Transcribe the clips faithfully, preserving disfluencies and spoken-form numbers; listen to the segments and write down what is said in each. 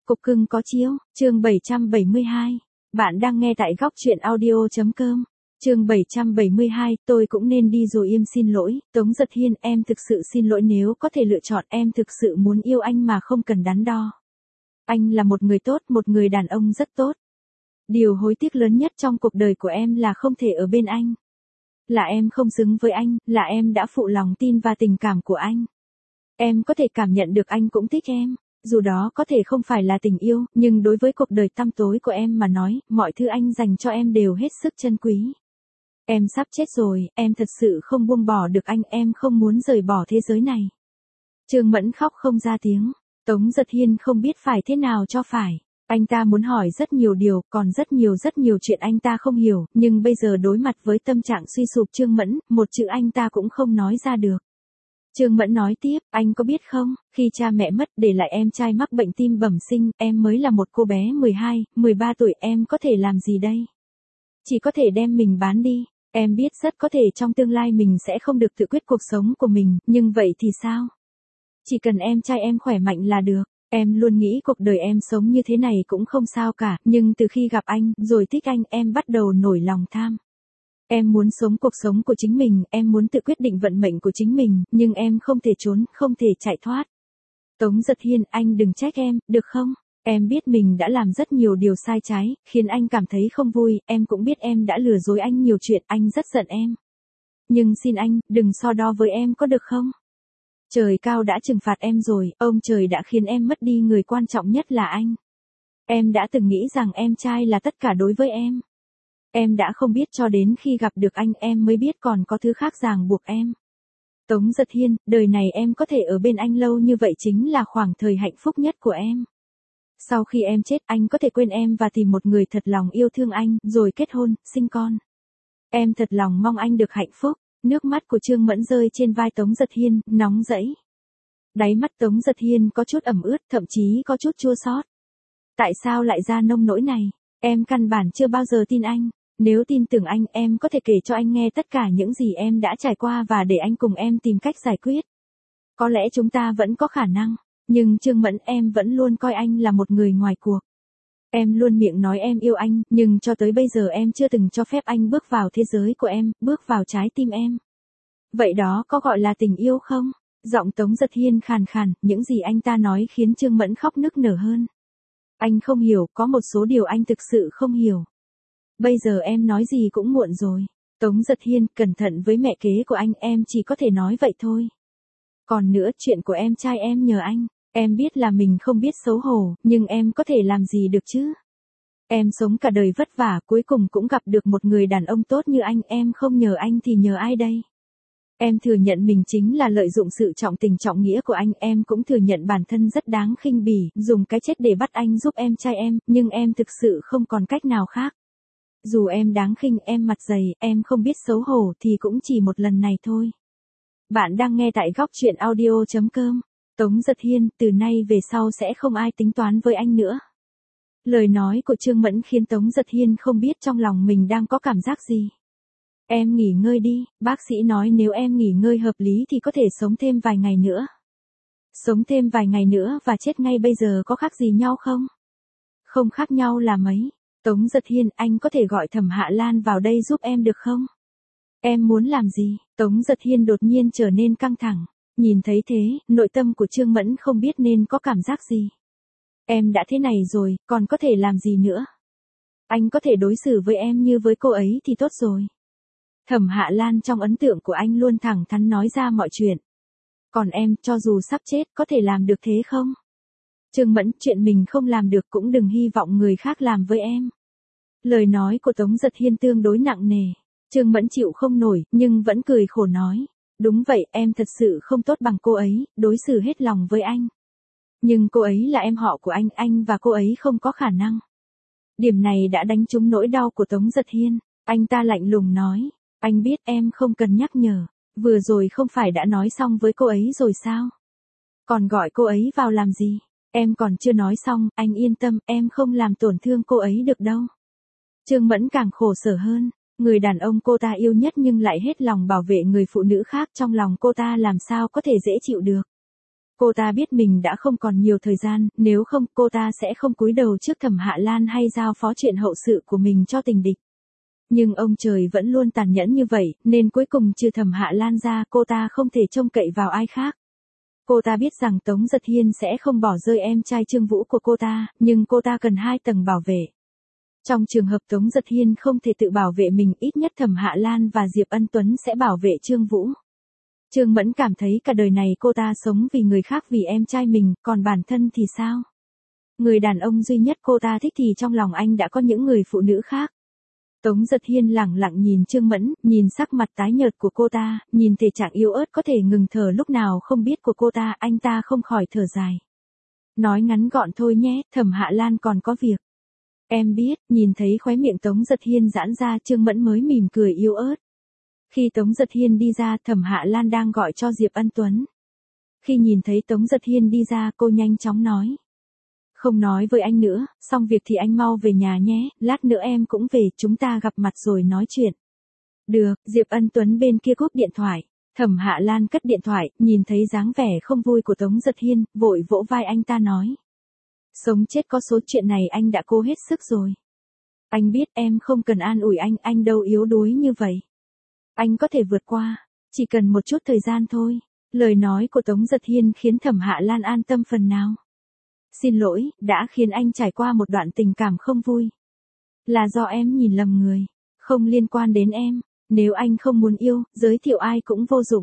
Cục cưng có chiếu, chương bảy trăm bảy mươi hai. Bạn đang nghe tại góc truyện audio.com. Chương bảy trăm bảy mươi hai, tôi cũng nên đi rồi im xin lỗi, Tống Giật Hiên, em thực sự xin lỗi nếu có thể lựa chọn, em thực sự muốn yêu anh mà không cần đắn đo. Anh là một người tốt, một người đàn ông rất tốt. Điều hối tiếc lớn nhất trong cuộc đời của em là không thể ở bên anh. Là em không xứng với anh, là em đã phụ lòng tin và tình cảm của anh. Em có thể cảm nhận được anh cũng thích em. Dù đó có thể không phải là tình yêu, nhưng đối với cuộc đời tăm tối của em mà nói, mọi thứ anh dành cho em đều hết sức trân quý. Em sắp chết rồi, em thật sự không buông bỏ được anh, em không muốn rời bỏ thế giới này. Trương Mẫn khóc không ra tiếng. Tống Giật Hiên không biết phải thế nào cho phải. Anh ta muốn hỏi rất nhiều điều, còn rất nhiều rất nhiều chuyện anh ta không hiểu, nhưng bây giờ đối mặt với tâm trạng suy sụp Trương Mẫn, một chữ anh ta cũng không nói ra được. Trương Mẫn nói tiếp, anh có biết không, khi cha mẹ mất để lại em trai mắc bệnh tim bẩm sinh, em mới là một cô bé mười hai, mười ba tuổi, em có thể làm gì đây? Chỉ có thể đem mình bán đi. Em biết rất có thể trong tương lai mình sẽ không được tự quyết cuộc sống của mình, nhưng vậy thì sao? Chỉ cần em trai em khỏe mạnh là được. Em luôn nghĩ cuộc đời em sống như thế này cũng không sao cả, nhưng từ khi gặp anh, rồi thích anh, em bắt đầu nổi lòng tham. Em muốn sống cuộc sống của chính mình, em muốn tự quyết định vận mệnh của chính mình, nhưng em không thể trốn, không thể chạy thoát. Tống Giật Hiên, anh đừng trách em, được không? Em biết mình đã làm rất nhiều điều sai trái, khiến anh cảm thấy không vui, em cũng biết em đã lừa dối anh nhiều chuyện, anh rất giận em. Nhưng xin anh, đừng so đo với em có được không? Trời cao đã trừng phạt em rồi, ông trời đã khiến em mất đi người quan trọng nhất là anh. Em đã từng nghĩ rằng em trai là tất cả đối với em. Em đã không biết cho đến khi gặp được anh em mới biết còn có thứ khác ràng buộc em. Tống Giật Hiên, đời này em có thể ở bên anh lâu như vậy chính là khoảng thời hạnh phúc nhất của em. Sau khi em chết, anh có thể quên em và tìm một người thật lòng yêu thương anh, rồi kết hôn, sinh con. Em thật lòng mong anh được hạnh phúc. Nước mắt của Trương Mẫn rơi trên vai Tống Giật Hiên, nóng rẫy. Đáy mắt Tống Giật Hiên có chút ẩm ướt, thậm chí có chút chua xót. Tại sao lại ra nông nỗi này? Em căn bản chưa bao giờ tin anh. Nếu tin tưởng anh, em có thể kể cho anh nghe tất cả những gì em đã trải qua và để anh cùng em tìm cách giải quyết. Có lẽ chúng ta vẫn có khả năng. Nhưng Trương Mẫn, em vẫn luôn coi anh là một người ngoài cuộc. Em luôn miệng nói em yêu anh, nhưng cho tới bây giờ em chưa từng cho phép anh bước vào thế giới của em, bước vào trái tim em. Vậy đó có gọi là tình yêu không? Giọng Tống Giật Hiên khàn khàn, những gì anh ta nói khiến Trương Mẫn khóc nức nở hơn. Anh không hiểu, có một số điều anh thực sự không hiểu. Bây giờ em nói gì cũng muộn rồi. Tống Giật Hiên, cẩn thận với mẹ kế của anh, em chỉ có thể nói vậy thôi. Còn nữa, chuyện của em trai em nhờ anh. Em biết là mình không biết xấu hổ, nhưng em có thể làm gì được chứ? Em sống cả đời vất vả, cuối cùng cũng gặp được một người đàn ông tốt như anh, em không nhờ anh thì nhờ ai đây? Em thừa nhận mình chính là lợi dụng sự trọng tình trọng nghĩa của anh, em cũng thừa nhận bản thân rất đáng khinh bỉ, dùng cái chết để bắt anh giúp em trai em, nhưng em thực sự không còn cách nào khác. Dù em đáng khinh, em mặt dày, em không biết xấu hổ thì cũng chỉ một lần này thôi. Bạn đang nghe tại góc truyện audio.com. Tống Giật Hiên, từ nay về sau sẽ không ai tính toán với anh nữa. Lời nói của Trương Mẫn khiến Tống Giật Hiên không biết trong lòng mình đang có cảm giác gì. Em nghỉ ngơi đi, bác sĩ nói nếu em nghỉ ngơi hợp lý thì có thể sống thêm vài ngày nữa. Sống thêm vài ngày nữa và chết ngay bây giờ có khác gì nhau không? Không khác nhau là mấy. Tống Giật Hiên, anh có thể gọi Thẩm Hạ Lan vào đây giúp em được không? Em muốn làm gì? Tống Giật Hiên đột nhiên trở nên căng thẳng. Nhìn thấy thế, nội tâm của Trương Mẫn không biết nên có cảm giác gì. Em đã thế này rồi, còn có thể làm gì nữa? Anh có thể đối xử với em như với cô ấy thì tốt rồi. Thẩm Hạ Lan trong ấn tượng của anh luôn thẳng thắn nói ra mọi chuyện. Còn em, cho dù sắp chết, có thể làm được thế không? Trương Mẫn, chuyện mình không làm được cũng đừng hy vọng người khác làm với em. Lời nói của Tống Giật Hiên tương đối nặng nề. Trương Mẫn chịu không nổi, nhưng vẫn cười khổ nói. Đúng vậy, em thật sự không tốt bằng cô ấy, đối xử hết lòng với anh. Nhưng cô ấy là em họ của anh, anh và cô ấy không có khả năng. Điểm này đã đánh trúng nỗi đau của Tống Giật Hiên. Anh ta lạnh lùng nói, anh biết em không cần nhắc nhở, vừa rồi không phải đã nói xong với cô ấy rồi sao? Còn gọi cô ấy vào làm gì? Em còn chưa nói xong, anh yên tâm, em không làm tổn thương cô ấy được đâu. Trương Mẫn càng khổ sở hơn. Người đàn ông cô ta yêu nhất nhưng lại hết lòng bảo vệ người phụ nữ khác, trong lòng cô ta làm sao có thể dễ chịu được. Cô ta biết mình đã không còn nhiều thời gian, nếu không cô ta sẽ không cúi đầu trước Thẩm Hạ Lan hay giao phó chuyện hậu sự của mình cho tình địch. Nhưng ông trời vẫn luôn tàn nhẫn như vậy, nên cuối cùng trừ Thẩm Hạ Lan ra, cô ta không thể trông cậy vào ai khác. Cô ta biết rằng Tống Giật Hiên sẽ không bỏ rơi em trai Trương Vũ của cô ta, nhưng cô ta cần hai tầng bảo vệ. Trong trường hợp Tống Giật Hiên không thể tự bảo vệ mình, ít nhất Thẩm Hạ Lan và Diệp Ân Tuấn sẽ bảo vệ Trương Vũ. Trương Mẫn cảm thấy cả đời này cô ta sống vì người khác, vì em trai mình, còn bản thân thì sao? Người đàn ông duy nhất cô ta thích thì trong lòng anh đã có những người phụ nữ khác. Tống Giật Hiên lẳng lặng nhìn Trương Mẫn, nhìn sắc mặt tái nhợt của cô ta, nhìn thể trạng yếu ớt có thể ngừng thở lúc nào không biết của cô ta, anh ta không khỏi thở dài. Nói ngắn gọn thôi nhé, Thẩm Hạ Lan còn có việc. Em biết, nhìn thấy khóe miệng Tống Giật Hiên giãn ra, Trương Mẫn mới mỉm cười yếu ớt. Khi Tống Giật Hiên đi ra, Thẩm Hạ Lan đang gọi cho Diệp Ân Tuấn. Khi nhìn thấy Tống Giật Hiên đi ra, cô nhanh chóng nói. Không nói với anh nữa, xong việc thì anh mau về nhà nhé, lát nữa em cũng về, chúng ta gặp mặt rồi nói chuyện. Được, Diệp Ân Tuấn bên kia cúp điện thoại. Thẩm Hạ Lan cất điện thoại, nhìn thấy dáng vẻ không vui của Tống Giật Hiên, vội vỗ vai anh ta nói. Sống chết có số, chuyện này anh đã cố hết sức rồi. Anh biết em không cần an ủi anh, anh đâu yếu đuối như vậy. Anh có thể vượt qua, chỉ cần một chút thời gian thôi. Lời nói của Tống Giật Hiên khiến Thẩm Hạ Lan an tâm phần nào. Xin lỗi, đã khiến anh trải qua một đoạn tình cảm không vui. Là do em nhìn lầm người, không liên quan đến em. Nếu anh không muốn yêu, giới thiệu ai cũng vô dụng.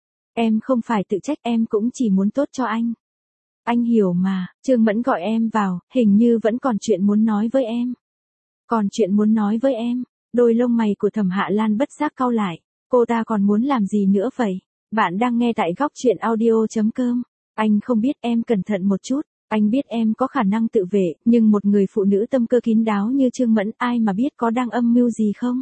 Em không phải tự trách, em cũng chỉ muốn tốt cho anh. Anh hiểu mà, Trương Mẫn gọi em vào, hình như vẫn còn chuyện muốn nói với em. Còn chuyện muốn nói với em, đôi lông mày của Thẩm Hạ Lan bất giác cau lại, cô ta còn muốn làm gì nữa vậy? Bạn đang nghe tại góc truyện audio.com. Anh không biết, em cẩn thận một chút, anh biết em có khả năng tự vệ, nhưng một người phụ nữ tâm cơ kín đáo như Trương Mẫn, ai mà biết có đang âm mưu gì không?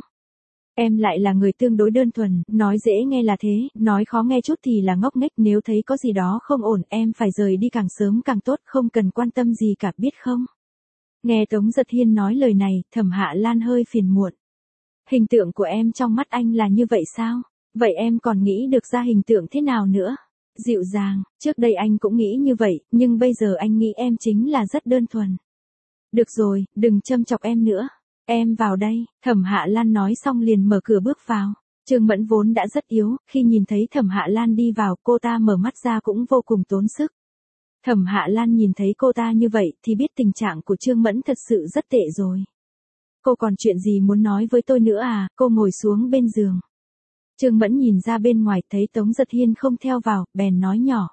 Em lại là người tương đối đơn thuần, nói dễ nghe là thế, nói khó nghe chút thì là ngốc nghếch, nếu thấy có gì đó không ổn, em phải rời đi càng sớm càng tốt, không cần quan tâm gì cả, biết không? Nghe Tống Giật Hiên nói lời này, Thẩm Hạ Lan hơi phiền muộn. Hình tượng của em trong mắt anh là như vậy sao? Vậy em còn nghĩ được ra hình tượng thế nào nữa? Dịu dàng, trước đây anh cũng nghĩ như vậy, nhưng bây giờ anh nghĩ em chính là rất đơn thuần. Được rồi, đừng châm chọc em nữa. Em vào đây, Thẩm Hạ Lan nói xong liền mở cửa bước vào. Trương Mẫn vốn đã rất yếu, khi nhìn thấy Thẩm Hạ Lan đi vào, cô ta mở mắt ra cũng vô cùng tốn sức. Thẩm Hạ Lan nhìn thấy cô ta như vậy thì biết tình trạng của Trương Mẫn thật sự rất tệ rồi. Cô còn chuyện gì muốn nói với tôi nữa à? Cô ngồi xuống bên giường. Trương Mẫn nhìn ra bên ngoài thấy Tống Giật Hiên không theo vào, bèn nói nhỏ.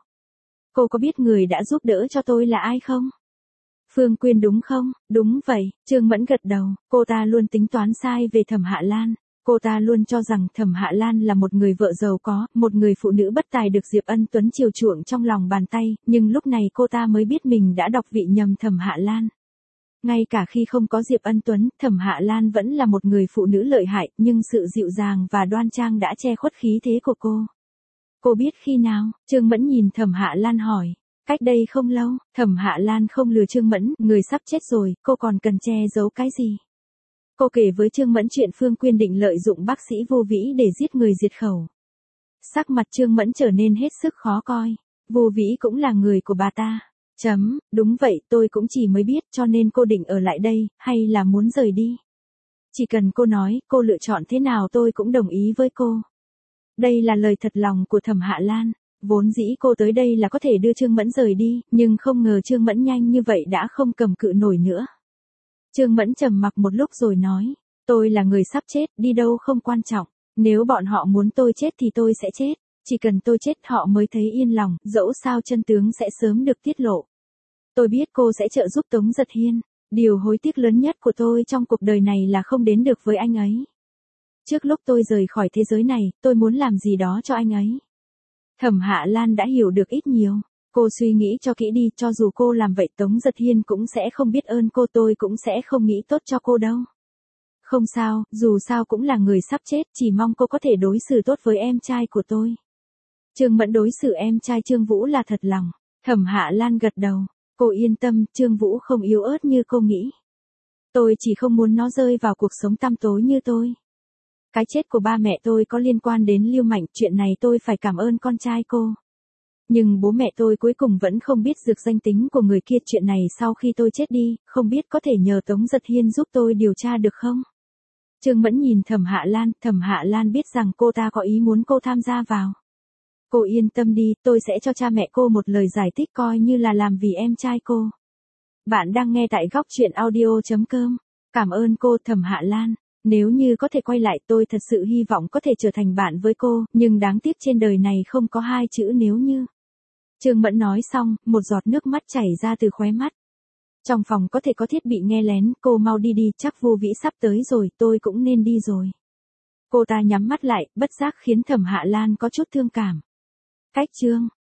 Cô có biết người đã giúp đỡ cho tôi là ai không? Phương Quyên đúng không? Đúng vậy, Trương Mẫn gật đầu, cô ta luôn tính toán sai về Thẩm Hạ Lan. Cô ta luôn cho rằng Thẩm Hạ Lan là một người vợ giàu có, một người phụ nữ bất tài được Diệp Ân Tuấn chiều chuộng trong lòng bàn tay, nhưng lúc này cô ta mới biết mình đã đọc vị nhầm Thẩm Hạ Lan. Ngay cả khi không có Diệp Ân Tuấn, Thẩm Hạ Lan vẫn là một người phụ nữ lợi hại, nhưng sự dịu dàng và đoan trang đã che khuất khí thế của cô. Cô biết khi nào? Trương Mẫn nhìn Thẩm Hạ Lan hỏi. Cách đây không lâu, Thẩm Hạ Lan không lừa Trương Mẫn, người sắp chết rồi, cô còn cần che giấu cái gì? Cô kể với Trương Mẫn chuyện Phương Quyên định lợi dụng bác sĩ Vô Vĩ để giết người diệt khẩu. Sắc mặt Trương Mẫn trở nên hết sức khó coi. Vô Vĩ cũng là người của bà ta. Chấm, đúng vậy, tôi cũng chỉ mới biết, cho nên cô định ở lại đây, hay là muốn rời đi? Chỉ cần cô nói, cô lựa chọn thế nào tôi cũng đồng ý với cô. Đây là lời thật lòng của Thẩm Hạ Lan. Vốn dĩ cô tới đây là có thể đưa Trương Mẫn rời đi, nhưng không ngờ Trương Mẫn nhanh như vậy đã không cầm cự nổi nữa. Trương Mẫn trầm mặc một lúc rồi nói, tôi là người sắp chết, đi đâu không quan trọng, nếu bọn họ muốn tôi chết thì tôi sẽ chết, chỉ cần tôi chết họ mới thấy yên lòng, dẫu sao chân tướng sẽ sớm được tiết lộ. Tôi biết cô sẽ trợ giúp Tống Giật Hiên, điều hối tiếc lớn nhất của tôi trong cuộc đời này là không đến được với anh ấy. Trước lúc tôi rời khỏi thế giới này, tôi muốn làm gì đó cho anh ấy. Thẩm Hạ Lan đã hiểu được ít nhiều. Cô suy nghĩ cho kỹ đi, cho dù cô làm vậy Tống Giật Hiên cũng sẽ không biết ơn cô, tôi cũng sẽ không nghĩ tốt cho cô đâu. Không sao, dù sao cũng là người sắp chết, chỉ mong cô có thể đối xử tốt với em trai của tôi. Trương Mẫn đối xử em trai Trương Vũ là thật lòng. Thẩm Hạ Lan gật đầu. Cô yên tâm, Trương Vũ không yếu ớt như cô nghĩ. Tôi chỉ không muốn nó rơi vào cuộc sống tăm tối như tôi. Cái chết của ba mẹ tôi có liên quan đến Lưu Mạnh, chuyện này tôi phải cảm ơn con trai cô. Nhưng bố mẹ tôi cuối cùng vẫn không biết được danh tính của người kia. Chuyện này sau khi tôi chết đi, không biết có thể nhờ Tống Giật Hiên giúp tôi điều tra được không? Trương Mẫn nhìn Thẩm Hạ Lan, Thẩm Hạ Lan biết rằng cô ta có ý muốn cô tham gia vào. Cô yên tâm đi, tôi sẽ cho cha mẹ cô một lời giải thích coi như là làm vì em trai cô. Bạn đang nghe tại góc truyện audio.com. Cảm ơn cô Thẩm Hạ Lan. Nếu như có thể quay lại tôi thật sự hy vọng có thể trở thành bạn với cô, nhưng đáng tiếc trên đời này không có hai chữ nếu như. Trương Mẫn nói xong, một giọt nước mắt chảy ra từ khóe mắt. Trong phòng có thể có thiết bị nghe lén, cô mau đi đi, chắc Vu Vĩ sắp tới rồi, tôi cũng nên đi rồi. Cô ta nhắm mắt lại, bất giác khiến Thẩm Hạ Lan có chút thương cảm. Cách chương